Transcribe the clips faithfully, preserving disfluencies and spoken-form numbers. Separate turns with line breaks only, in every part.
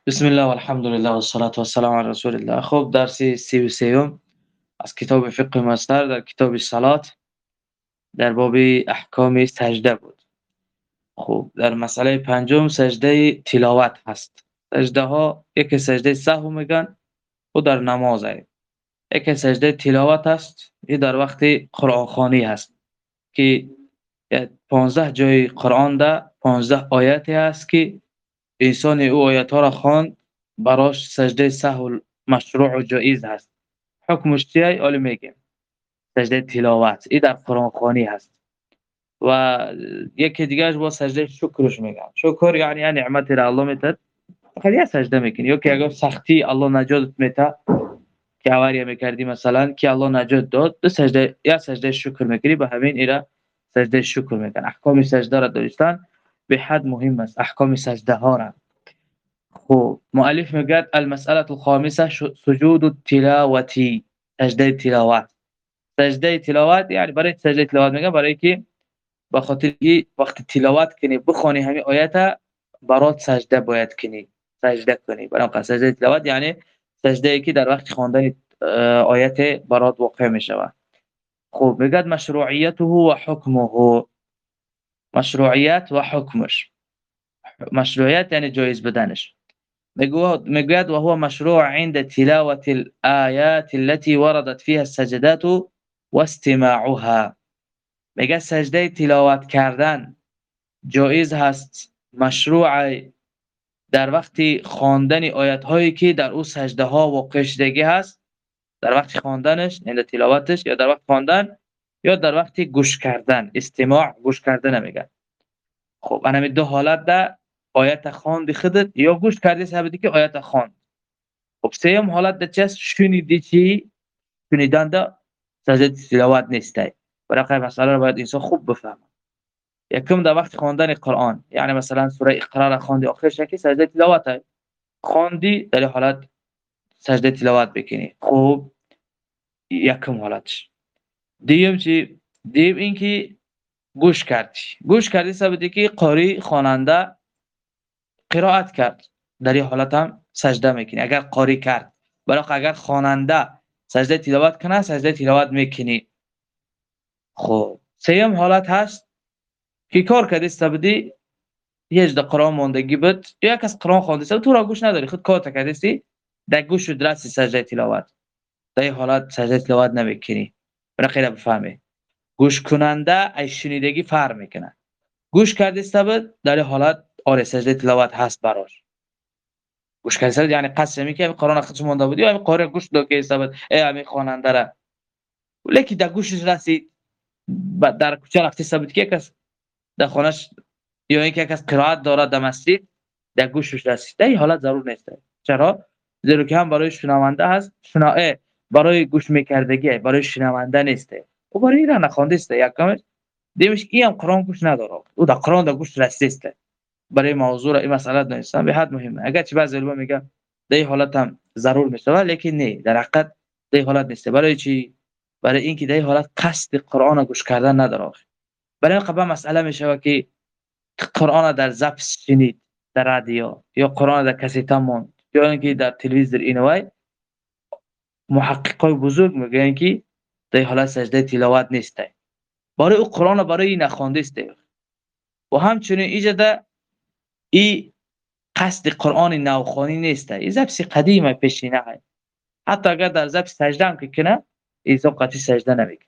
بسم الله والحمد لله والصلاة والسلام على رسول الله. خب درس سی و سیوم از کتاب فقه مصدر در کتاب صلات در باب احکام سجده بود. خب در مسئله پنجم سجده تلاوت هست. سجده ها یک سجده سهو میگن و در نماز است. یک سجده تلاوت است، این در وقت قرآن خوانی هست که پانزده جای قرآن ده پانزده آیاتی است که انسان او آیات ها را خواند براش سجده سهو مشروع و جایز هست. حکمش چیه؟ حالا میگیم. سجده تلاوت این در قرآن خوانی هست و یکی دیگهش با سجده شکرش میگن. شکر یعنی نعمتی را الله میتد فقط یه سجده میکنی، یا که اگر سختی الله نجات میده که اوریه میکردی مثلا که الله نجات داد، دو سجده یا سجده شکر میکنی، به همین ایرا سجده شکر میگن. احکام سجده را داشتن به حد مهم است، احکام سجده ها را. خب مؤلف میگه المسأله الخامسه سجود التلاوتی، سجده تلاوت. سجده تلاوت یعنی برای سجده تلاوت میگه برای که به خاطر وقت تلاوت کنی بخونی همین آیت برات سجده باید کنی، سجده کنی. برای سجده تلاوت یعنی سجده ای که در وقت خواندن آیت برات واقع میشود. خب میگه مشروعیته و حکمه. مشروعیت و حکمش. مشروعیت یعنی جایز بدنش. میگوید و هو مشروع عند تلاوة الآيات التي وردت فيها السجدات واستماعها. میگه سجده تلاوت کردن جایز هست، مشروع در وقت خواندن آیات هایی که در او سجده ها واقع شدگی هست، در وقت خواندنش عند تلاوتش، یا در وقت خواندن یا در وقت گوش کردن. استماع گوش کردن میگه. خب انا دو حالت ده آیت خواند خودت یا گوش کردی سبدی که آیت خواند. خب سوم حالت ده چیست؟ شنیدی چی؟ شنیدن ده سجده تلاوت نیسته. برای مسئله رو باید انسان خوب بفهمه. یکم در وقت خواندن قرآن، یعنی مثلا سوره اقرا را خواندی آخرش که سجده تلاوت خواندی، در این حالت سجده تلاوت بکنی. خب یکم حالتش. دیگه چی؟ دیگه این که گوش کردی. گوش کردی سبدی که قاری خواننده قرائت کرد، در این حالت هم سجده میکنی اگر قاری کرد. برای اگر خواننده سجده تلاوت کنه سجده تلاوت میکنی. خب سوم حالت هست که کار کردی سبدی هیچ د قرآن موندگی بود، یا کس قرآن خوانده تو را گوش نداری، خود کار کردی در گوش و درست سجده تلاوت، در این حالت سجده تلاوت نمیکنی. برای خیلی بفهمی گوش کننده ای شنیدگی فرق میکنه. گوش کردی سبد در این حالت آره سجده تلاوت هست براش. گوش کردی سبد یعنی قصد میکنه قرآن خودش مونده بودی یا قرآن گوش دو که سبد ای همین خواننده را، ولی در گوشش رسید در کوچه رفتی سبد که کس در خانهش یا اینکه کس قرائت داره در مسجد در گوشش رسید، در این حالت ضرور نیست. چرا؟ زیرا که هم برای شنونده هست، شنائه برای گوش میکردگی برای شنونده نیسته و برای این را نخوانده است. یکمش دیمش این هم قرآن گوش نداره او در قرآن در گوش رسیده. برای موضوع این مسئله دانستن به حد مهمه. اگر چه بعضی علما میگن در این حالت هم ضرور میشه، لیکن نه، در حقیقت در این حالت نیست. برای چی؟ برای اینکه در این حالت قصد قرآن گوش کردن نداره. برای قبلا مسئله میشه که قرآن در ضبط شنید در رادیو یا قرآن در کاسته موند یا اینکه در تلویزیون اینوای، محققای بزرگ میگن که در حالت سجده تلاوت نیسته، برای او قرآن برای نخوانده است. و همچنین ایجاد این قصد قرآن نوخوانی نیسته، این ضبط قدیمه پیشینه های. حتی اگر در ضبط سجده هم که کنه این قطعی سجده نمیکنه،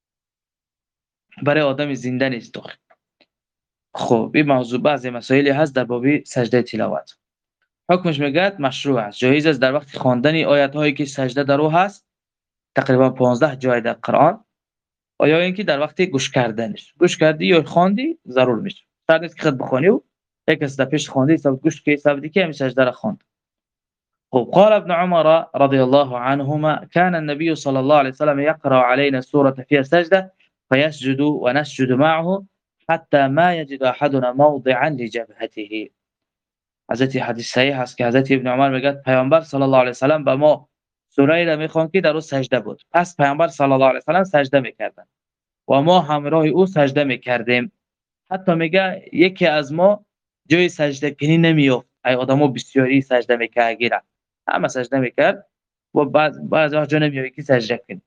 برای آدم زنده نیست. خب این موضوع بعضی مسائلی هست در باب سجده تلاوت. حکمش میگه مشروع است، جایز است در وقت خواندن آیات هایی که سجده در او هست، تقریبا پانزده جای در قرآن، و یا اینکه در وقت گوش کردنش، گوش کردی یا خواندی ضرور میشه. شرط نیست که خود بخونی و یک از پیش خواندی سبب گوش که سبب که همین سجده را خواند. خب قال ابن عمر رضي الله عنهما كان النبي صلى الله عليه وسلم يقرأ علينا سورة فيها سجدة فيسجد ونسجد معه حتى ما يجد احدنا موضعا لجبهته. حضرت حدیث صحیح هست که حضرت ابن عمر میگه پیامبر صلی الله علیه و سلم به ما سوره را میخوان که در اون سجده بود، پس پیامبر صلی الله علیه و سلم سجده میکردن و ما همراه او سجده میکردیم، حتی میگه یکی از ما جای سجده کنی نمیافت ای آدمو بسیاری سجده میکرد گیرن همه سجده میکرد و بعض بعض جا نمیاد که سجده کنه.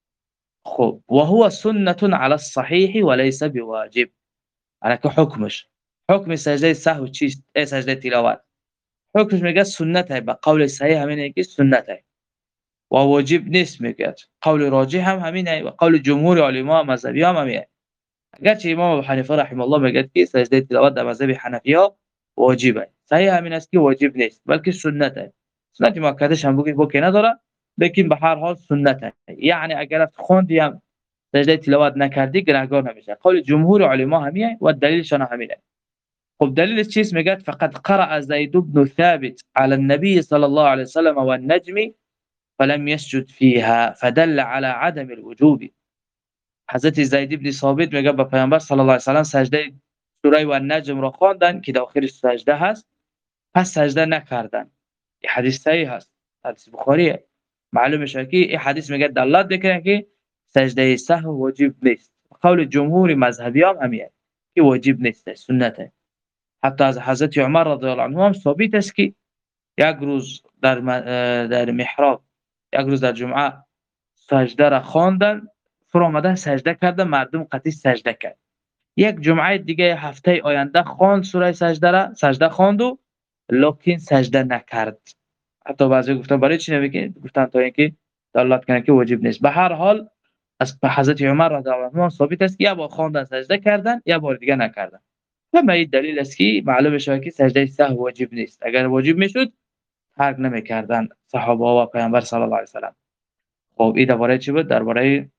خب و هو سنة على الصحيح وليس بواجب. على که حکمش حکم سجده سهو چیست؟ ای سجده تلاوت حکمش میگه سنت ہے، به قول صحیح همینه که سنت ہے و واجب نیست میگه. قول راجح هم همینه و قول جمهور علما مذهبی هم همینه. اگرچه امام ابو حنیفه رحمه الله میگه که سجده تلاوت در مذهب حنفی‌ها واجبه، صحیح همین است که واجب نیست بلکه سنت ہے. سنت مؤکدش هم بگیم که نداره، لیکن به هر حال سنت ہے. یعنی اگر خوندی هم سجده تلاوت نکردی گناهگار نمیشه. قول جمهور علما همینه و دلیلشون همینه. خب دلیل چیست؟ میگه فقط قرأ زید بن ثابت على النبي صلى الله عليه وسلم والنجم فلم يسجد فيها فدل على عدم الوجوب. حضرت زید بن ثابت میگه به پیامبر صلی الله علیه و سلم سجده سوره و النجم را خواندن که داخل سجده هست، پس سجده نکردن. این حدیث صحیح هست، حدیث بخاریه. معلومه شد که این حدیث میگه دلالت میکنه که سجده سهو واجب نیست. قول جمهور مذهبی هم همینه که واجب نیست، سنته. حتی از حضرت عمر رضی الله عنه هم ثابت است که یک روز در در محراب یک روز در جمعه سجده را خواندن، فرا آمدن سجده کردن، مردم قطعی سجده کرد. یک جمعه دیگه هفته آینده خواند سوره سجده را، سجده خواند و لکن سجده نکرد. حتی بعضی گفتن برای چی نمیگه؟ گفتن تا اینکه دلالت کنه که واجب نیست. به هر حال از حضرت عمر رضی الله عنه ثابت است که یا با خواندن سجده کردن یا بار دیگه نکردن. و این دلیل است که معلومه شد که سجده سهو واجب نیست. اگر واجب میشد ترک نمیکردن صحابه و پیامبر صلی الله علیه و سلم. خب این درباره چی بود؟ درباره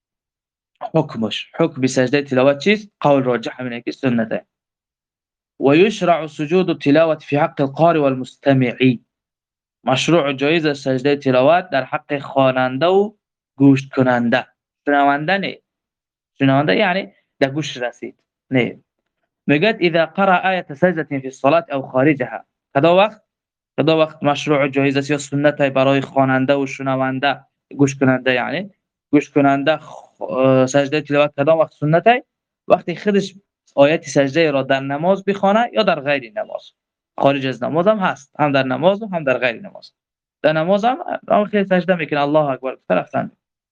حکمش. حکم سجده تلاوت چیست؟ قول راجح همینه که سنته. و یشرع سجود التلاوه في حق القارئ والمستمع. مشروع جایز سجده تلاوت در حق خواننده و گوش کننده. شنونده نه. شنونده یعنی در گوش رسید. نه. میگه اذا قرأ آیه سجده فی الصلاه او خارجها. کدا وقت کدا وقت مشروع جایز است یا سنت برای خواننده و شنونده گوش کننده، یعنی گوش کننده سجده تلاوت کدام وقت سنته؟ وقتی خودش آیت سجده را در نماز بخونه یا در غیر نماز. خارج از نماز هم هست، هم در نماز و هم در غیر نماز. در نماز هم آخر سجده میکنه الله اکبر طرفتن.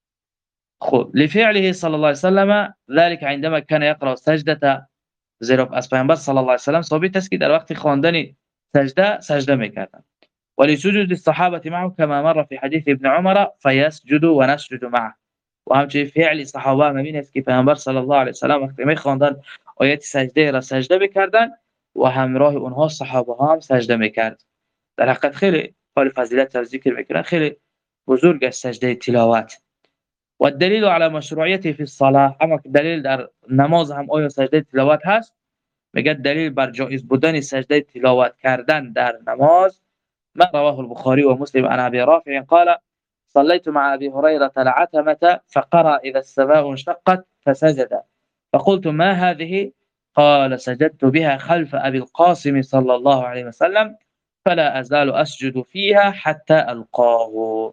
خب لفعله صلی الله علیه و سلم ذلك عندما كان يقرأ سجده، زیرا از پیامبر صلی الله علیه و سلم ثابت است که در وقت خواندن سجده سجده میکردن. ولسجود الصحابه معه كما مر في حديث ابن عمر فيسجد ونسجد معه. و همچنین فعل صحابه همین است که پیامبر صلی الله علیه و سلم وقتی میخواندن آیت سجده را سجده میکردن و همراه اونها صحابه ها هم سجده میکرد. در حقیقت خیلی حال فضیلت ذکر میکنن، خیلی بزرگ است سجده تلاوت. و الدلیل على مشروعیته فی الصلاه، اما دلیل در نماز هم آیا سجده تلاوت هست؟ میگه دلیل بر جایز بودن سجده تلاوت کردن در نماز ما رواه البخاري ومسلم عن ابي رافع قال صليت مع ابي هريره العتمه فقرأ اذا السماء انشقت فسجد فقلت ما هذه؟ قال سجدت بها خلف ابي القاسم صلى الله عليه وسلم فلا ازال اسجد فيها حتى القاه.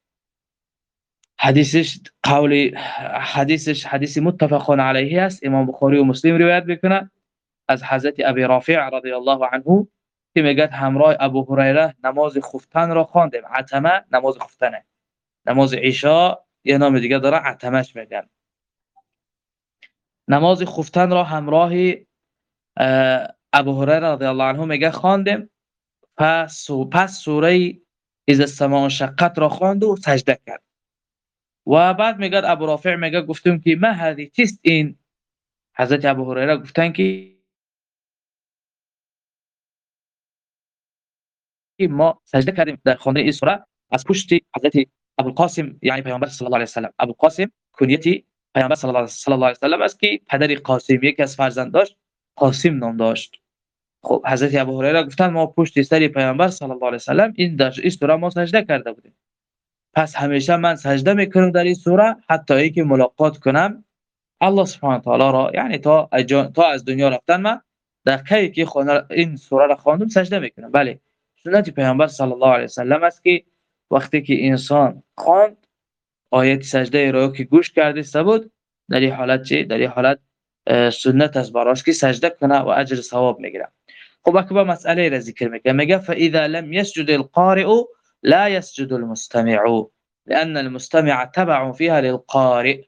حدیثش قولی حدیثش حدیث متفق علیه است. امام بخاری و مسلم روایت میکنه از حضرت ابی رافع رضی الله عنه که میگه همراه ابو هریره نماز خفتن را خواندیم. عتمه نماز خفتنه، نماز عشاء یه نام دیگه داره عتمش میگن. نماز خفتن را همراه ابو هریره رضی الله عنه میگه خواندیم، پس پس سوره اذا السماء انشقت را خواند و سجده کرد. و بعد میگه ابو رافع میگه گفتم که ما هذه چیست این؟ حضرت ابو هریره گفتن که ما سجده کردیم در خواندن این سوره از پشت حضرت ابوالقاسم، یعنی پیامبر صلی الله علیه و سلم. ابوالقاسم کنیتی پیامبر صلی الله علیه و سلم است که پدر قاسم یک از فرزنداش قاسم نام داشت. خب حضرت ابو هریره گفتن ما پشت سر پیامبر صلی الله علیه و سلم این در این سوره ما سجده کرده بودیم، پس همیشه من سجده میکنم در این سوره حتی اینکه ملاقات کنم الله سبحانه و تعالی را، یعنی تا تا از دنیا رفتن من در کی که این سوره را خواندم سجده میکنم. بله سنت پیامبر صلی الله علیه و سلم است که وقتی که انسان خواند آیت سجده را که گوش کرده بود در این حالت چه در این حالت سنت است براش که سجده کنه و اجر ثواب میگیره. خب اکبر مسئله را ذکر میکنه، میگه فاذا لم يسجد القارئ لا يسجد المستمع لان المستمع تبع فيها للقارئ.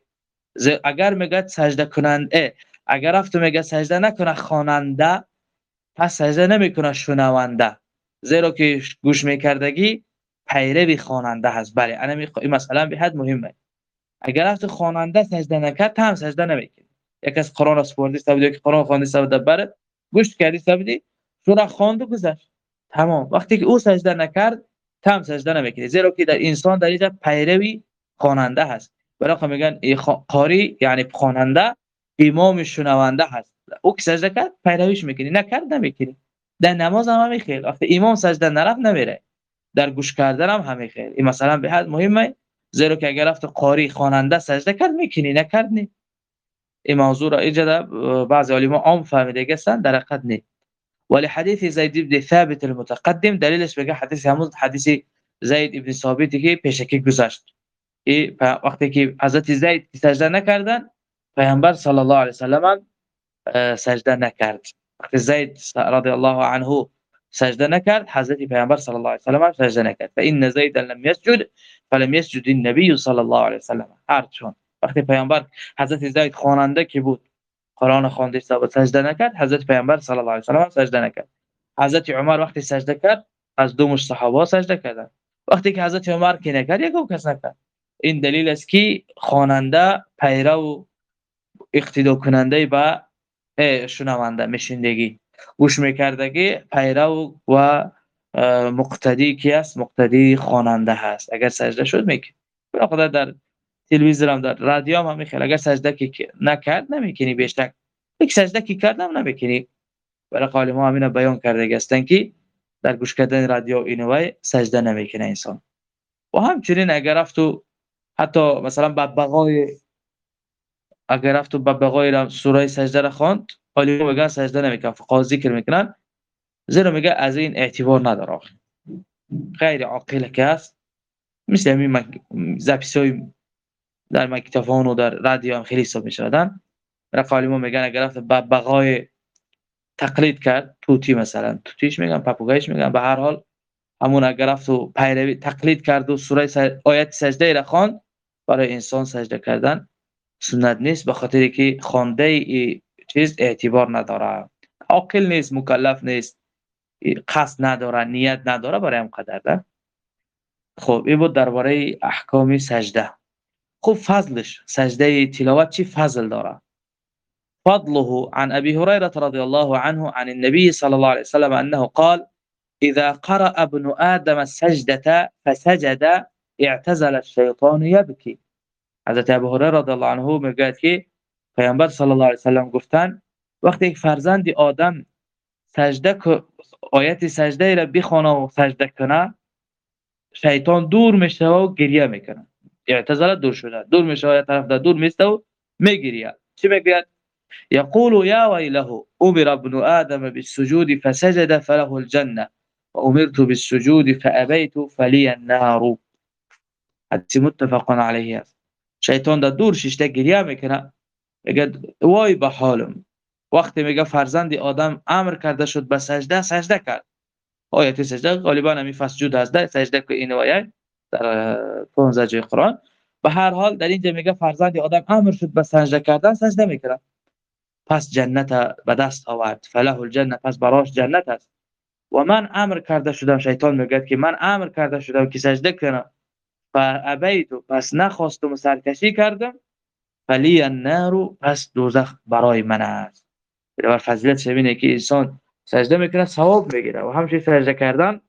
اگر میگه سجده کننده، اگر رفت میگه سجده نکنه خواننده، پس سجده نمیکنه شنونده، زیرا که گوش میکردگی پیروی خواننده هست. بله انا می این مثلا به حد مهمه. اگر رفت خواننده سجده نکرد هم سجده نمیکنی. یک از قرآن اسپوردی سبودی که قرآن خواندی سبود برات گوش کردی سبودی سوره خواند و گذشت تمام. وقتی که او سجده نکرد تام سجده نمیکنی، زیرا که در انسان در اینجا پیروی خواننده هست. برای میگن قاری یعنی خواننده امام شنونده هست. او که سجده کرد پیرویش میکنی، نکرد نمیکنی. در نماز هم همین خیلی وقتی امام سجده نرفت نمیره، در گوش کردن هم همین خیلی. این مثلا به حد مهمه، زیرا که اگر رفت قاری خواننده سجده کرد میکنی، نکرد نه. این موضوع را ایجاد بعض علما عام فهمیده گستن در حقیقت نه. ولی حدیث زید بن ثابت المتقدم دلیلش بگه حدیث همون حدیث زید بن ثابتی که پیشکی گذشت. ای وقتی که حضرت زید سجده نکردن، پیامبر صلی الله علیه و سلم سجده نکرد. وقتی زید رضی الله عنه سجده نکرد، حضرت پیامبر صلی الله علیه و سلم سجده نکرد. فان زید لم يسجد فلم يسجد النبي صلی الله علیه و سلم. هرچون وقتی پیامبر حضرت زید خواننده که بود قرآن خوانده ثابت سجده نکرد، حضرت پیامبر صلی الله علیه و سلم سجده نکرد. حضرت عمر وقتی سجده کرد از دو مش صحابه سجده کردند. وقتی که حضرت عمر که نکرد یک کس نکرد. این دلیل است که خواننده پیرو اقتدا کننده با شنونده میشندگی گوش میکردگی پیرو و مقتدی کی است؟ مقتدی خواننده هست. اگر سجده شد میکنی. برای خدا در تلویزیون هم در رادیو هم میخواد اگر سجده کی نکرد نمیکنی، بیشتر یک سجده کی کردم نمیکنی. برای قال ما همین بیان کرده هستند که در گوش کردن رادیو اینوای سجده نمیکنه انسان. و همچنین اگر رفت تو حتی مثلا ببغای اگر رفت تو ببغای را سوره سجده را خواند، ولی میگن سجده نمیکنه، فقط ذکر میکنن، زیرا میگه از این اعتبار نداره، غیر عاقل که است. مثل همین زپیسای در مکتفون و در رادیو هم خیلی حساب میشدن. رقالمو میگن اگر رفت ببغای تقلید کرد، توتی مثلا توتیش میگن، پاپوگایش میگن، به هر حال همون اگر رفت و پیروی تقلید کرد و سوره سج... آیت سجده را خواند، برای انسان سجده کردن سنت نیست، به خاطر که خوانده ای چیز اعتبار نداره، عاقل نیست، مکلف نیست، قصد نداره، نیت نداره برای هم قدر ده. خب این بود درباره احکام سجده. خب فضلش سجده تلاوت چی فضل داره؟ فضله عن ابي هريره رضي الله عنه عن النبي صلى الله عليه وسلم انه قال اذا قرأ ابن آدم السجدة فسجد اعتزل الشيطان يبكي. حضرت ابو هریره رضی الله عنه میگه که پیامبر صلی الله علیه و سلم گفتن وقتی یک فرزند آدم سجده آیت سجده را بخونه و سجده کنه، شیطان دور میشه و گریه میکنه. اعتزال دور شده، دور میشه و طرف ده دور میسته و میگریه. چی میگه؟ یقول یا ویله امر ابن آدم بالسجود فسجد فله الجنه وامرت بالسجود فابيت فلي النار. حدیث متفق علیه است. شیطان در دور ششته گریه میکنه، میگه وای به حالم. وقتی میگه فرزند آدم امر کرده شد به سجده، سجده کرد. آیت سجده غالبا همین فسجود هست، سجده که این آیه در پانزده جای قرآن. به هر حال در اینجا میگه فرزند آدم امر شد به سجده کردن، سجده میکنه، پس جنت به دست آورد، فله الجنه، پس براش جنت است. و من امر کرده شدم، شیطان میگه که من امر کرده شدم که سجده کنم، فابیت، پس نخواستم و سرکشی کردم، فلی النار، پس دوزخ برای من است. بر فضیلت اینه که انسان سجده میکنه ثواب میگیره، و همچنین سجده کردن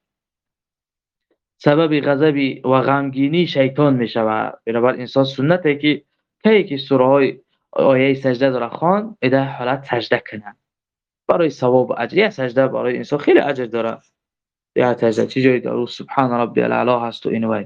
سبب غضب و غمگینی شیطان میشود. بنابر انسان سنته که کی که سوره های آیه سجده داره خوان، در حالت سجده کنه برای ثواب و اجر. سجده برای انسان خیلی اجر داره. یا سجده چه جایی داره؟ سبحان ربی الاعلی هست و اینوای.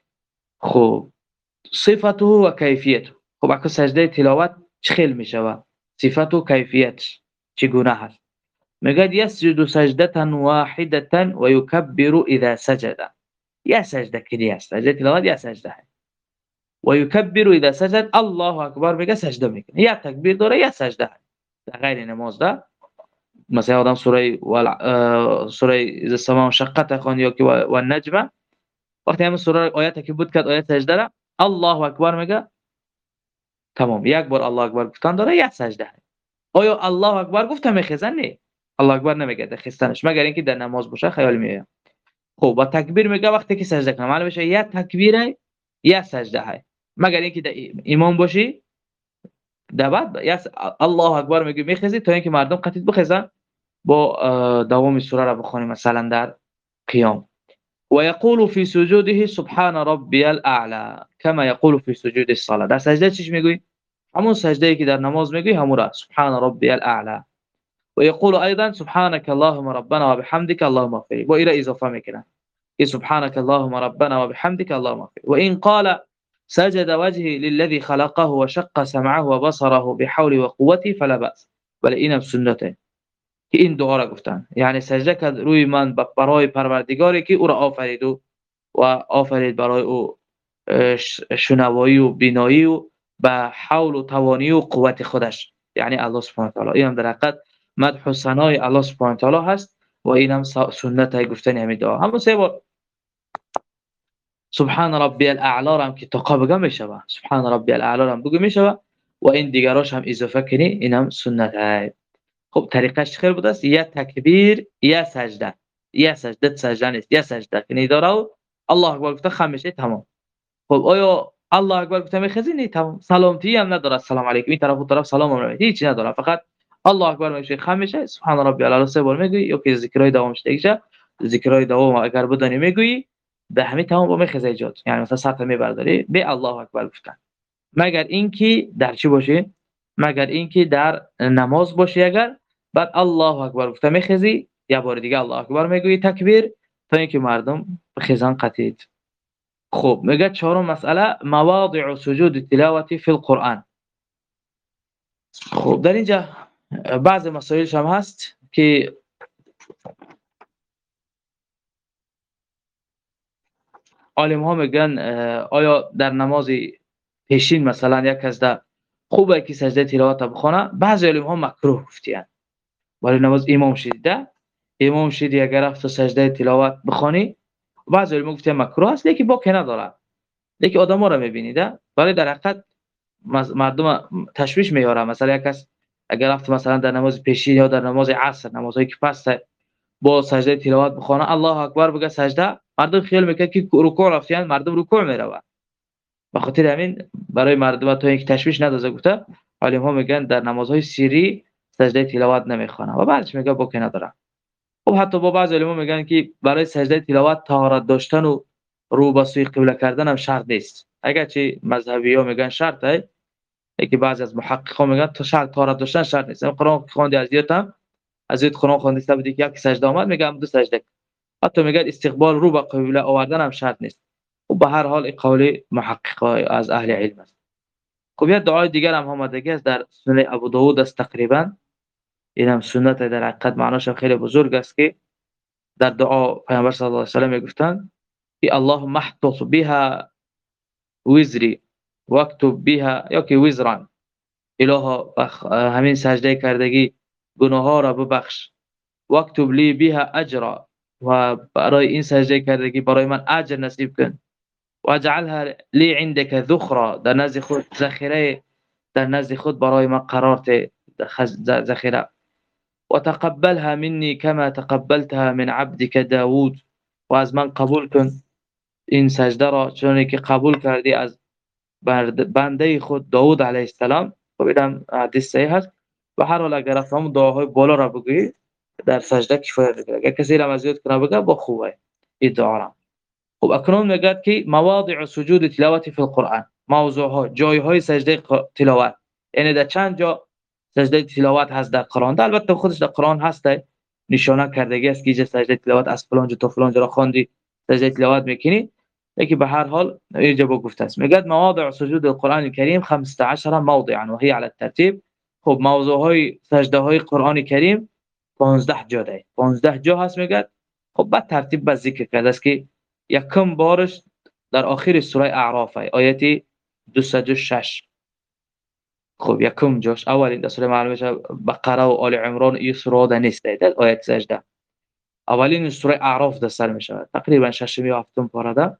خب صفته و کیفیته. خب اگه سجده تلاوت چخیل میشود؟ صفت و کیفیت چگونه هست؟ میگه یسجد سجده واحده و یکبر اذا سجد. یا سجده کلی است، سجده تلاوت یا سجده هست. و یکبر اذا سجد، الله اکبر میگه سجده میکنه، یا تکبیر داره یا سجده هست. در غیر نماز ده مثلا آدم سوره ول... سوره اذا السماء انشقت خوان یا که و النجم، وقتی همین سوره آیاتی که بود کرد آیت سجده را الله اکبر میگه، تمام یک بار الله اکبر گفتن داره یک سجده. آیا الله اکبر گفت میخزن؟ نه، الله اکبر نمیگه در خستنش، مگر اینکه در نماز باشه خیال میاد. خب با تکبیر میگه وقتی که سجده کنه، معلومه میشه یا تکبیره یا سجده های، مگر اینکه در امام باشی در بعد یا الله اکبر میگه میخزی تا اینکه مردم قطعیت بخزن با دوام سوره را بخونیم مثلا در قیام. ويقول في سجوده سبحان ربي الاعلى كما يقول في سجود الصلاه. در سجده چیش میگوی؟ همون سجده ای که در نماز میگوی همون را سبحان ربي الاعلى. ويقول ايضا سبحانك اللهم ربنا وبحمدك اللهم اغفر لي، و الى اضافه میکنه که سبحانك اللهم ربنا وبحمدك اللهم اغفر لي. وان قال سجد وجهي للذي خلقه وشق سمعه وبصره بحول وقوتي فلا باس، ولی اینم سنته که این دعا را گفتن، یعنی سجده کرد روی من برای پروردگاری که او را آفرید و و آفرید برای او شنوایی و بینایی و به حول و توانی و قوت خودش، یعنی الله سبحانه و تعالی. این هم در حقیقت مدح و ثنای الله سبحانه و تعالی هست و این هم سنت های گفتن همین دعا. همون سه بار سبحان ربی الاعلی هم که تقا بگم میشوه، سبحان ربی الاعلی هم بگم میشوه و این دیگراش هم اضافه کنی، این هم سنت های. خب طریقش خیر بود است، یا تکبیر یا سجده، یا سجده سجده نیست، یا سجده کنی داره الله اکبر گفته خمیشه تمام. خب آیا الله اکبر گفته میخزی؟ نه تمام. سلامتی هم نداره، السلام علیکم این طرف و طرف سلام هم نمیشه، هیچ نداره، فقط الله اکبر میشه خمیشه سبحان ربی الاعلی سه بار میگویی، یا که ذکرای دوامش دیگه ذکرای دوام اگر بدانی میگویی به همین تمام با میخزی ایجاد، یعنی مثلا سطح میبرداری به الله اکبر گفتن، مگر اینکه در چی باشه، مگر اینکه در نماز باشه، اگر بعد الله اکبر گفته میخزی یا بار دیگه الله اکبر میگویی تکبیر تا اینکه مردم بخزن قطعید. خب میگه چهارم مسئله مواضع سجود تلاوتی فی القرآن. خب در اینجا بعض مسائلش هم هست که عالم ها میگن آیا در نماز پیشین مثلا یک از ده خوبه که سجده تلاوت بخونه، بعضی عالم ها مکروه گفتیان، ولی نماز امام شده امام شدی اگر رفت سجده تلاوت بخونی، بعضی علما گفتن مکروه است، لیکن با که نداره، لیکن آدما رو میبینید ولی در حقیقت مردم تشویش میاره. مثلا یک کس اگر رفت مثلا در نماز پیشی یا در نماز عصر، نمازهایی که پس با سجده تلاوت بخونه الله اکبر بگه سجده، مردم خیال میکنه که رکوع رفتن، مردم رکوع میروه، به خاطر همین برای مردم تا اینکه تشویش ندازه گفته علما میگن در نمازهای سری سجده تلاوت نمیخونه و بعدش میگه با که نداره. خب حتی با بعضی علما میگن که برای سجده تلاوت طهارت داشتن و رو به سوی قبله کردن هم شرط نیست، اگرچه مذهبی ها میگن شرطه، که بعضی از محققا میگن تو شرط طهارت داشتن شرط نیست. قرآن خواندی از دیتم از دیت قرآن خواندی سبدی که یک سجده آمد میگم دو سجده، حتی میگن استقبال رو به قبله آوردن هم شرط نیست. و به هر حال قول محققا از اهل علم است. خب یه دعای دیگر هم آمدگی است در سنن ابو داود است تقریبا، این هم سنت در حقیقت معناش خیلی بزرگ است که در دعا پیامبر صلی الله علیه و سلم میگفتند که اللهم احطط بها وزری واکتب بها یا که وزران، الها همین سجده کردگی گناه ها را ببخش، واکتب لی بها اجرا و برای این سجده کردگی برای من اجر نصیب کن، و اجعلها لی عندك ذخرا، در نزد خود ذخیره، در نزد خود برای من قرار ته ذخیره، و تقبلها مني كما تقبلتها من عبدك داوود، و از من قبول کن این سجده را چون که قبول کردی از بنده خود داوود علیه السلام. خب اینم حدیث صحیح است. و هر حال اگر افهم دعاهای بالا را بگویی در سجده کفایت میکنه، اگر کسی را مزیت کنه بگه با خوبه این دعا را. خب اکنون میگه که مواضع سجود تلاوت فی القرآن، موضوع ها جای های سجده تلاوت، یعنی در چند جا سجده تلاوت هست در قرآن. در البته خودش در قرآن هست نشانه کردگی است که اینجا سجده تلاوت از فلان جا تا فلان جا را خواندی سجده تلاوت میکنی، لیکن به هر حال اینجا با گفته است. میگه مواضع سجود القرآن الکریم خمسة عشر موضعا و هي على الترتیب. خب موضوع های سجده های قرآن کریم پانزده جا ده، پانزده جا هست. میگه خب بعد ترتیب با ذکر کرده است که یکم بارش در آخر سوره اعراف آیه دویست و شش، خب یکم جاش اولین در سوره معلومه میشه بقره و آل عمران این سوره ده نیست در آیت سجده. اولین سوره اعراف در سر میشه تقریبا ششم یا هفتم پاره ده،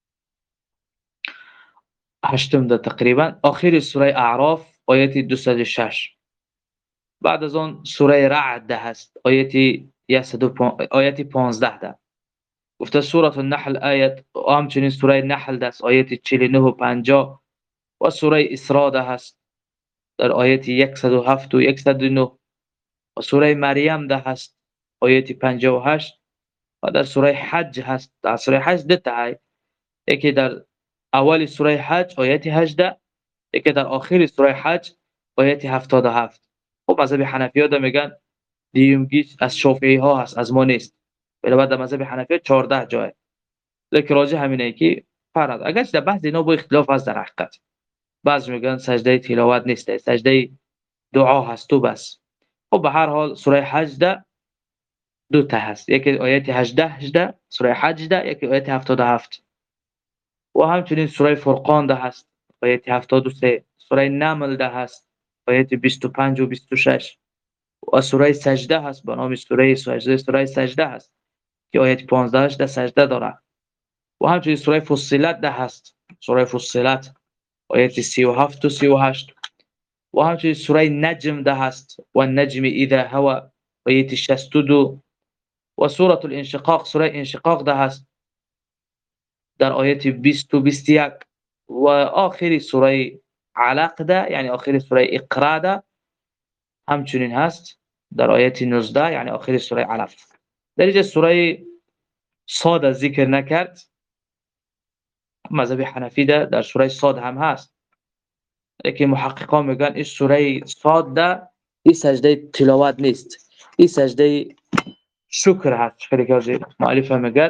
هشتم ده تقریبا. آخر سوره اعراف آیت دویست و شش. بعد از آن سوره رعد ده هست آیت صد و پنج آیت پانزده ده. گفته سوره النحل آیت و همچنین سوره نحل ده آیت چهل و نه و پنجاه و سوره اسراء ده هست در آیت صد و هفت و صد و نه و سوره مریم ده هست آیت پنجاه و هشت و در سوره حج هست. در سوره حج ده تا یکی در اول سوره حج آیت هجده، یکی در آخر سوره حج آیت هفتاد و هفت. خب مذهب حنفی ها میگن دیومگی از شافعی ها هست از ما نیست، ولی بعد در مذهب حنفی چهارده جای. لیکن راجع همینه که فرض اگرچه در بحث اینا با اختلاف هست در حقیقت. بعضی میگن سجده تلاوت نیست، سجده دعا هست تو بس. خب به هر حال سوره حج ده دو تا هست، یکی آیت هجده هجده سوره حج ده، یکی آیت هفتاد و هفت و همچنین سوره فرقان ده هست آیت هفتاد و سه، سوره نمل ده هست آیت بیست و پنج و بیست و شش و سوره سجده هست به نام سوره سجده. سوره سجده هست که آیت پانزده ده سجده داره و همچنین سوره فصلت ده هست، سوره فصلت آیت سی و هفت و سی و هشت و همچنین سوره نجم ده هست و النجم اذا هوى آیت شصت و دو و سوره الانشقاق سوره انشقاق ده هست در آیت بیست و بیست و یک و آخر سوره علق ده یعنی آخر سوره اقرا ده همچنین هست در آیت نوزده یعنی آخر سوره علق. در اینجا سوره صاد ذکر نکرد، مذهب حنفی ده در سوره صاد هم هست، لیکن محققان میگن این سوره صاد ده این سجده تلاوت نیست، این سجده شکر هست. خیلی که از مؤلف میگه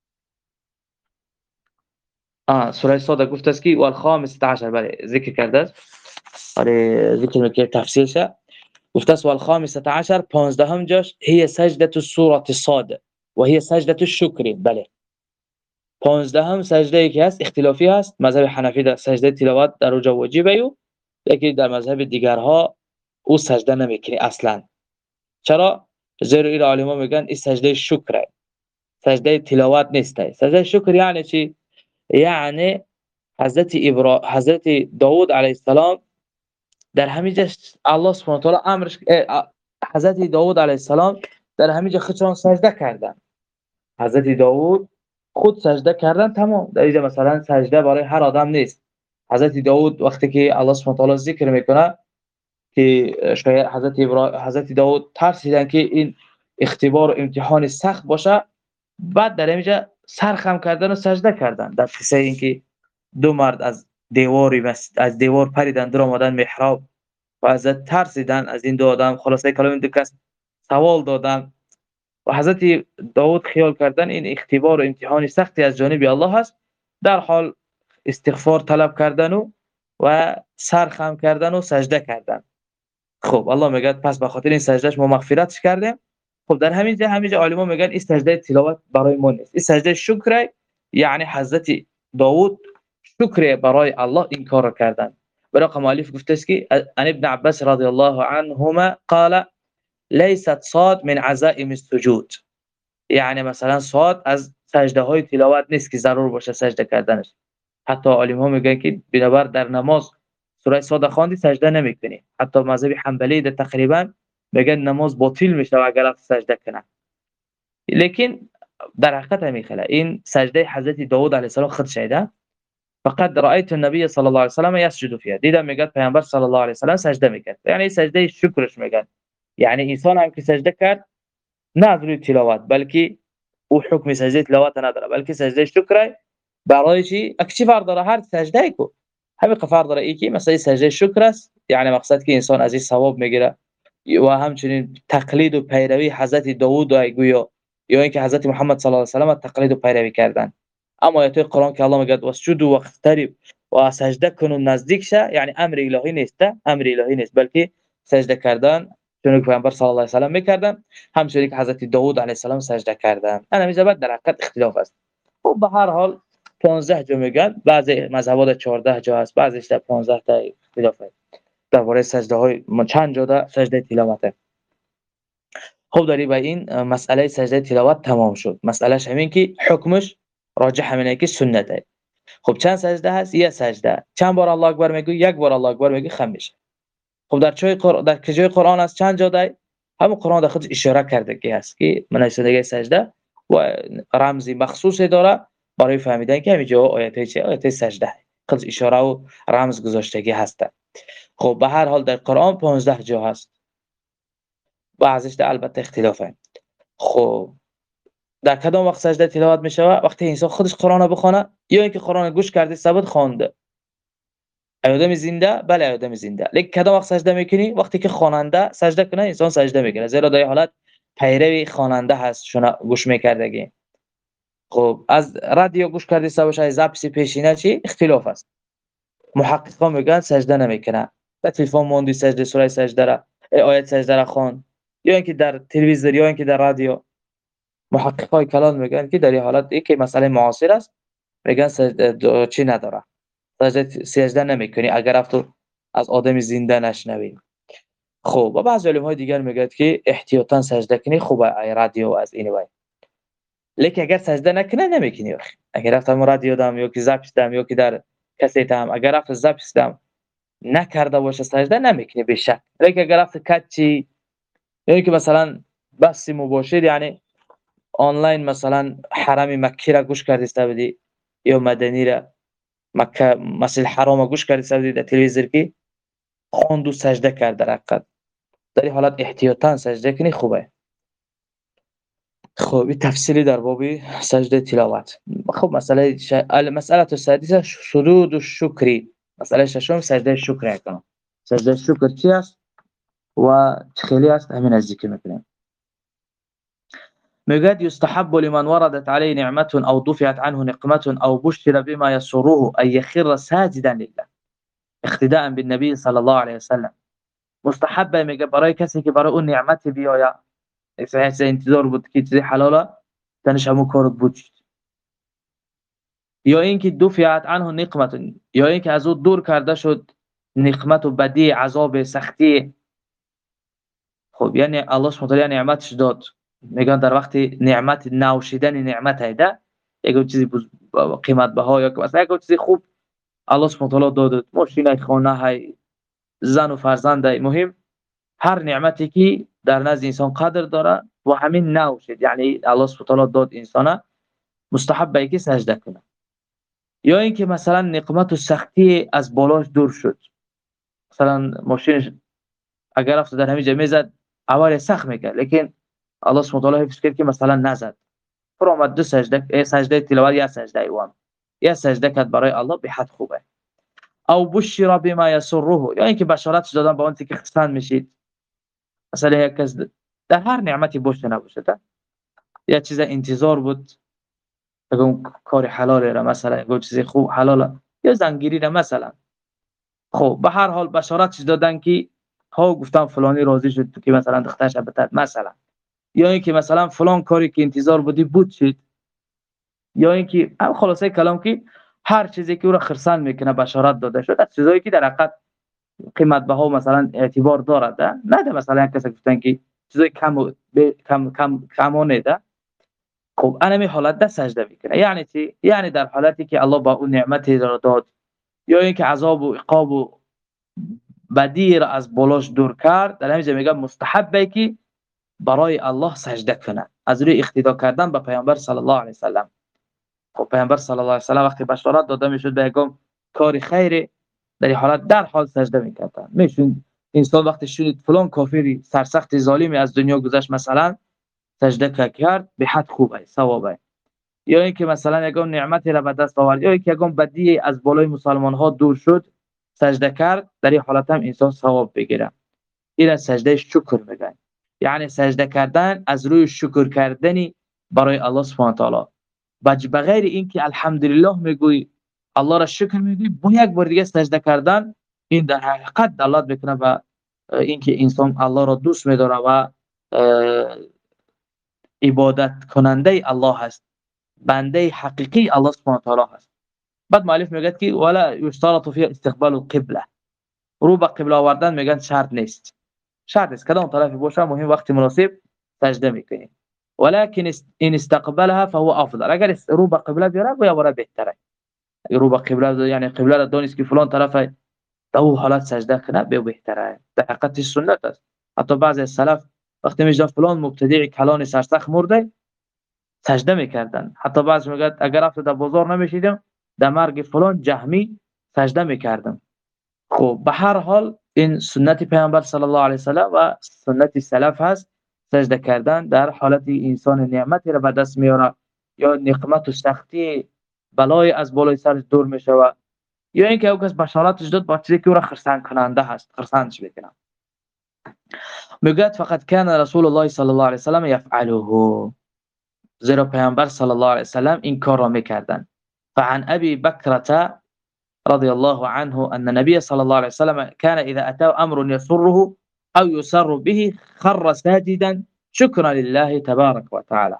آه سوره صاد گفته است که والخامسة عشر بله ذکر کرده است، آره ذکر میکنه تفسیرش گفته است والخامسة عشر پانزدهم جاش هي سجده سوره صاد و هي سجده الشکر. بله پانزدهم سجده ای که هست اختلافی هست، مذهب حنفی در سجده تلاوت در اونجا واجبه و لیکن در مذهب دیگرها او سجده نمیکنه اصلا. چرا؟ زیرا این عالما میگن این سجده شکره، سجده تلاوت نیست. سجده شکر یعنی چی؟ یعنی حضرت ابرا حضرت داوود علیه السلام در همینجا الله سبحانه و تعالی امرش حضرت داوود علیه السلام در همینجا خودشان سجده کردن، حضرت داوود خود سجده کردن تمام. در اینجا مثلا سجده برای هر آدم نیست. حضرت داوود وقتی که الله سبحانه و تعالی ذکر میکنه که شاید حضرت ابراهیم حضرت داوود ترسیدن که این اختبار و امتحان سخت باشه، بعد در اینجا سر خم کردن و سجده کردن. در قصه این که دو مرد از دیواری از دیوار پریدن در آمدن محراب و از ترسیدن از این دو آدم، خلاصه کلام این دو کس سوال دادن و حضرت داوود خیال کردن این اختبار و امتحان سختی از جانب الله هست، در حال استغفار طلب کردن و و سر خم کردن و سجده کردن. خب الله میگه پس به خاطر این سجدهش ما مغفرتش کردیم. خب در همین جا همین جا علما میگن این سجده تلاوت برای ما نیست، این سجده شکر، یعنی حضرت داوود شکر برای الله این کار را کردن. برای مؤلف گفته است که ان ابن عباس رضی الله عنهما قال ليست صاد من عزائم السجود، یعنی مثلا صاد از سجده های تلاوت نیست که ضرور باشه سجده کردنش. حتی علما میگن که بنابر در نماز سوره صاد خواندی سجده نمیکنی. حتی مذهب حنبلی ده تقریبا میگن نماز باطل میشه اگر سجده کنه. لیکن در حقیقت میخله این سجده حضرت داوود علیه السلام خود شیده فقط رأیت النبی صلی الله علیه و سلم یسجد فیها، دیدم میگه پیامبر صلی الله علیه و سلم سجده میکرد، یعنی سجده شکرش میگن. یعنی انسان هم که سجده کرد نه از روی تلاوت بلکه او حکم سجده تلاوت نداره بلکه سجده شکر برای چی اکچی فرض داره هر سجده کو همین فرض داره ای که مثلا سجده شکر است، یعنی مقصد که انسان از این ثواب میگیره و همچنین تقلید و پیروی حضرت داوود و گویا یا اینکه حضرت محمد صلی الله علیه و سلم تقلید و پیروی کردن. اما آیات قرآن که الله میگه واسجد واقترب و سجده کن و نزدیک شه، یعنی امر الهی نیست، امر الهی نیست بلکه سجده کردن چون که پیامبر صلی الله علیه و سلم میکردن، همچنین که حضرت داوود علیه السلام سجده کردن. انا میذارم در حقیقت اختلاف است. خب به هر حال پانزده جا میگن، بعضی مذهبات چهارده جا است، بعضیش در پانزده تا اختلاف است. درباره سجده های چند جا سجده تلاوت. خب داری به این مسئله سجده تلاوت تمام شد. مسئلهش همین که حکمش راجع همینه که سنته. خب چند سجده هست؟ یه سجده. چند بار الله اکبر میگی؟ یک بار الله اکبر میگی خم میشه. خب در چه قرآن در کجای قرآن است چند جا دای؟ همون قرآن در خودش اشاره کرده که هست که مناسبت سجده و رمزی مخصوصی داره برای فهمیدن که همینجا آیات چه آیات سجده خودش اشاره و رمز گذاشتگی هست. خب به هر حال در قرآن پانزده جا هست. بعضیش در البته اختلافه. خب در کدام وقت سجده تلاوت میشه؟ وقتی انسان خودش قرآن رو بخونه یا اینکه قرآن گوش کرده ثبت خوانده. آدم زنده بله آدم زنده. لیکن کدام وقت سجده میکنی؟ وقتی که خواننده سجده کنه انسان سجده میکنه، زیرا در حالت پیروی خواننده هست شما گوش میکردگی. خب از رادیو گوش کردی سبش از زپسی پیشینه چی اختلاف است. محققان میگن سجده نمیکنه. در تلفن موندی سجده سوره سجده را آیت سجده را خوان یا اینکه در تلویزیون یا اینکه در رادیو. محققای کلام میگن که در این حالت یکی مسئله معاصر است، میگن سجده چی نداره، سجده سجده نمیکنی اگر افتو از آدم زنده نشنوی. خب و بعضی علمای دیگر میگن که احتیاطاً سجده کنی خوبه ای رادیو از این وای. لیکن اگر سجده نکنه نمیکنی. اگر رفتم رادیو دام یا که زاپیس دام یا که در کسیت هم اگر رفت زاپیس دام نکرده باشه سجده نمیکنی به شک. لیکن اگر رفت کچی یعنی که مثلا بس مباشر یعنی آنلاین مثلا حرم مکی را گوش کردی استبدی یا مدنی را مکه مسجد حرام گوش کردی استبدی در تلویزیون کی خواند و سجده کرد در حقیقت در این حالت احتیاطاً سجده کنی خوبه. خب این تفصیلی در باب سجده تلاوت. خب مسئله ش... المسئله السادسه سجود الشکری. مسئله ششم سجده شکر کنم. سجده شکر چی است و خیلی است همین از ذکر میکنیم. میگه يستحب لمن وردت عليه نعمة او دفعت عنه نقمة او بشر بما يسره ان يخر ساجدا لله اقتداء بالنبي صلی الله علیه وسلم. مستحب میگه برای کسی که برای اون نعمت بیاید احساس انتظار بود که چیز حلاله تنش همون کار بود، یا اینکه دفعت عنه نقمت یا اینکه از او دور کرده شد نقمت و بدی عذاب سختی. خب یعنی الله سبحانه و تعالی نعمتش داد. میگن در وقت نعمت نوشیدن نعمت ایده یک چیزی قیمت بها یا مثلا یک چیزی خوب الله سبحانه و تعالی داد، ماشین خانه های زن و فرزند های مهم، هر نعمتی که در نزد انسان قدر داره و همین نوشید یعنی الله سبحانه و تعالی داد انسان مستحبه که سجده کنه. یا اینکه مثلا نقمت و سختی از بالاش دور شد، مثلا ماشینش اگر رفت در همین جا میزد اول سخت میکرد لیکن الله سبحانه و تعالی حفظ کرد که مثلا نزد پر آمد دو سجده سجده تلاوت یا سجده ایوان یا سجده کرد برای الله به حد خوبه. او بشر بما يسره یا اینکه بشارت دادن با اون که خستان میشید، مثلا یک کس در هر نعمتی باشه نباشه یا چیز انتظار بود اگه کار حلاله را مثلا یک چیز خوب حلاله یا زنگیری را مثلا. خب به هر حال بشارت دادن که ها گفتم فلانی راضی شد که مثلا دخترش بتد مثلا، یا اینکه مثلا فلان کاری که انتظار بودی بود شد، یا اینکه هم خلاصه کلام که هر چیزی که او را خرسان میکنه بشارت داده شد از چیزایی که در حقیقت قیمت بها مثلا اعتبار دارد نه ده مثلا یک کسی گفتن که چیزای کم کم کم کمونه ده. خب انا می حالت ده سجده میکنه یعنی چی؟ یعنی در حالتی که الله با اون نعمتی را داد یا اینکه عذاب و عقاب و بدی را از بالاش دور کرد در همین میگه مستحبه که برای الله سجده کنه از روی اقتدا کردن به پیامبر صلی الله علیه و سلم. خب پیامبر صلی الله علیه و سلم وقتی بشارت داده میشد به یگام کاری خیره در این حالت در حال سجده میکرد. میشون انسان وقتی شنید فلان کافری سرسخت ظالمی از دنیا گذشت مثلا سجده کرد به حد خوبه ثوابه. یا اینکه مثلا یگام نعمتی را به دست آورد یا اینکه یگام بدی از بالای مسلمان ها دور شد سجده کرد در این حالت هم انسان ثواب بگیره. این سجده شکر میگن یعنی سجده کردن از روی شکر کردنی برای الله سبحانه و تعالی بغیر اینکه الحمدلله میگوی الله را شکر میگوی با یک بار دیگه سجده کردن این در حقیقت دلالت میکنه به اینکه انسان الله را دوست می‌داره و عبادت کننده الله هست، بنده حقیقی الله سبحانه و تعالی هست. بعد مؤلف میگه که ولا یشترط فی استقبال القبله رو به قبله آوردن میگن شرط نیست، شرط نیست کدام طرفی باشه، مهم وقت مناسب سجده میکنی. ولكن ان استقبلها فهو افضل، اگر رو به قبله بیاره گویا برای بهتره. اگر رو به قبله یعنی قبله را دانست که فلان طرف در او حالت سجده کنه به بهتره، در حقیقت سنت است. حتی بعضی سلف وقتی میجا فلان مبتدع کلان سرسخت مرده سجده میکردن. حتی بعضی میگه اگر رفت در بازار نمیشیدم در مرگ فلان جهمی سجده میکردم. خب به هر حال این سنت پیامبر صلی الله علیه و سلم و سنت سلف هست، سجده کردن در حالتی انسان نعمتی را به دست میاره یا نقمت و سختی بلای از بالای سرش دور میشود، یا اینکه او کس بشارتش داد با چیزی که او را خرسند کننده هست، خرسندش میکنه. میگه فقط کان رسول الله صلی الله علیه و سلم یفعله، زیرا پیامبر صلی الله علیه و سلم این کار را میکردن. فعن ابي بکرة رضي الله عنه أن النبي صلى الله عليه وسلم كان إذا أتاه أمر يسره أو يسر به خر ساجدا شكرا لله تبارك وتعالى.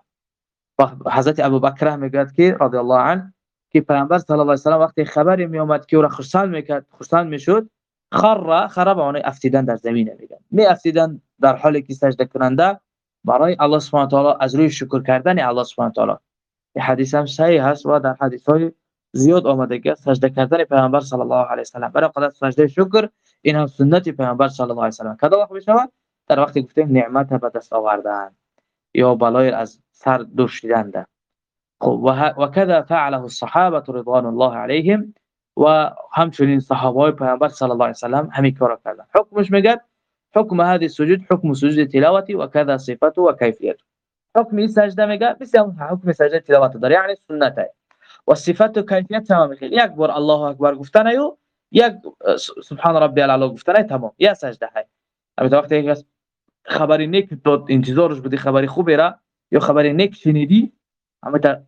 حضرت ابو بکر میگوید که رضی الله عنه که پیامبر صلی الله علیه و سلم وقتی خبری می اومد که او را خرسند میکرد، خرسند میشد، خر خر به معنی افتیدن در زمین میگن، می افتیدن در حالی که سجده کننده برای الله سبحانه و تعالی از روی شکر کردن الله سبحانه و تعالی. این حدیث هم صحیح است و در حدیث های زیاد آمده است سجده کردن پیامبر صلی الله علیه و سلم برای قدر سجده شکر. این هم سنت پیامبر صلی الله علیه و سلم. کدا وقت بشود؟ در وقتی گفتیم نعمت به دست آوردن یا بلای از سر درشیدن. خب و کذا فعله الصحابه رضوان الله علیهم، و همچنین صحابه پیامبر صلی الله علیه و سلم همین کارا کردن. حکمش میگه حکم هذه السجود حکم سجود تلاوتی و کذا صفته و کیفیته. حکم این سجده میگه مثل حکم سجده تلاوت داره، یعنی سنته. و صفت و کیفیت تمام میشه، یک بار الله اکبر گفتن و یک سبحان ربی الاعلی گفتن تمام، یا سجده های. البته وقتی یک خبری نیک داد انتظارش بودی، خبری خوبی را یا خبری نیک شنیدی، اما تا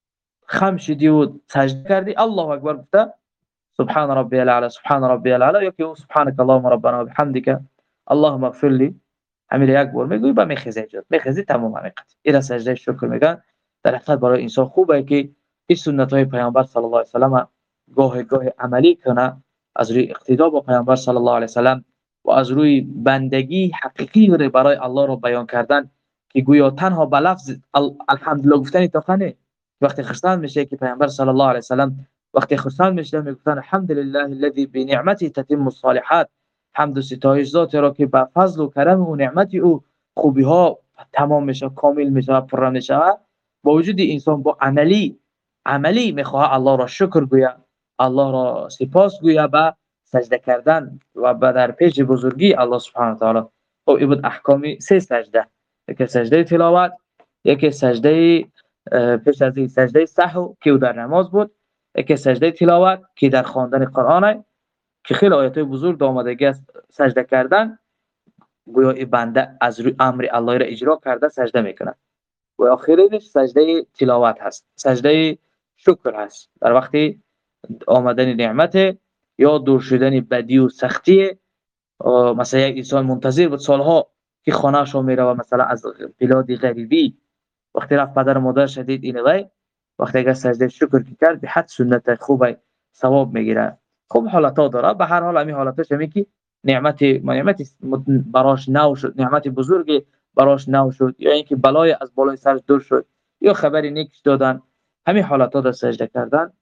خم شدی و سجده کردی الله اکبر گفته سبحان ربی الاعلی سبحان ربی الاعلی، یا که سبحانك اللهم ربنا وبحمدك اللهم اغفر لي، همین یک بار میگویی با میخزه جد میخزی تمام حقیقت. این سجده شکر میگن. در حقیقت برای انسان خوبه که این سنت های پیامبر صلی الله علیه و سلم گاه گاه عملی کنه، از روی اقتدا با پیامبر صلی الله علیه و سلم و از روی بندگی حقیقی برای الله رو بیان کردن که گویا تنها به لفظ الحمدلله گفتن تاخنه. وقتی خرسند میشه که پیامبر صلی الله علیه و سلم وقتی خرسند میشه میگفتن الحمدلله الذي بنعمته تتم الصالحات، حمد و ستایش ذاتی را که با فضل و کرم و نعمت او خوبی ها تمام میشه، کامل میشه، پر میشه. با وجود انسان با عملی عملی میخواه الله را شکر گویا، الله را سپاس گویا با سجده کردن و با در پیش بزرگی الله سبحانه و تعالی. خب این بود احکام سه سجده، یکی سجده تلاوت، یکی سجده پیش از این سجده سهو که در نماز بود، یکی سجده تلاوت که در خواندن قرآن که خیلی آیات بزرگ آمدگی است سجده کردن. گویا این بنده از روی امر الله را اجرا کرده سجده میکنه. و آخرینش سجده تلاوت هست، سجده شکر هست در وقتی آمدن نعمت یا دور شدن بدی و سختی. مثلا یک انسان منتظر بود سالها که خانه‌اش رو میره و مثلا از بلاد غریبی وقتی رفت پدر و مادر شدید این وی وقتی اگر سجده شکر کرد به حد سنت خوبه ثواب میگیره. خوب حالتا داره. به هر حال همین حالتاش همین که نعمت نعمت براش نو شد، نعمت بزرگی براش نو شد، یا اینکه بلای از بالای سرش دور شد، یا خبری نیکش دادن، همین حالتا در سجده کردن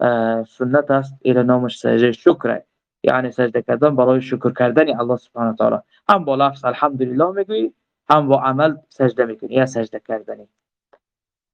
سنت است. این نامش سجده شکره، یعنی سجده کردن برای شکر کردن الله سبحانه و تعالی. هم با لفظ الحمدلله میگویی، هم با عمل سجده میکنی یا سجده کردنی.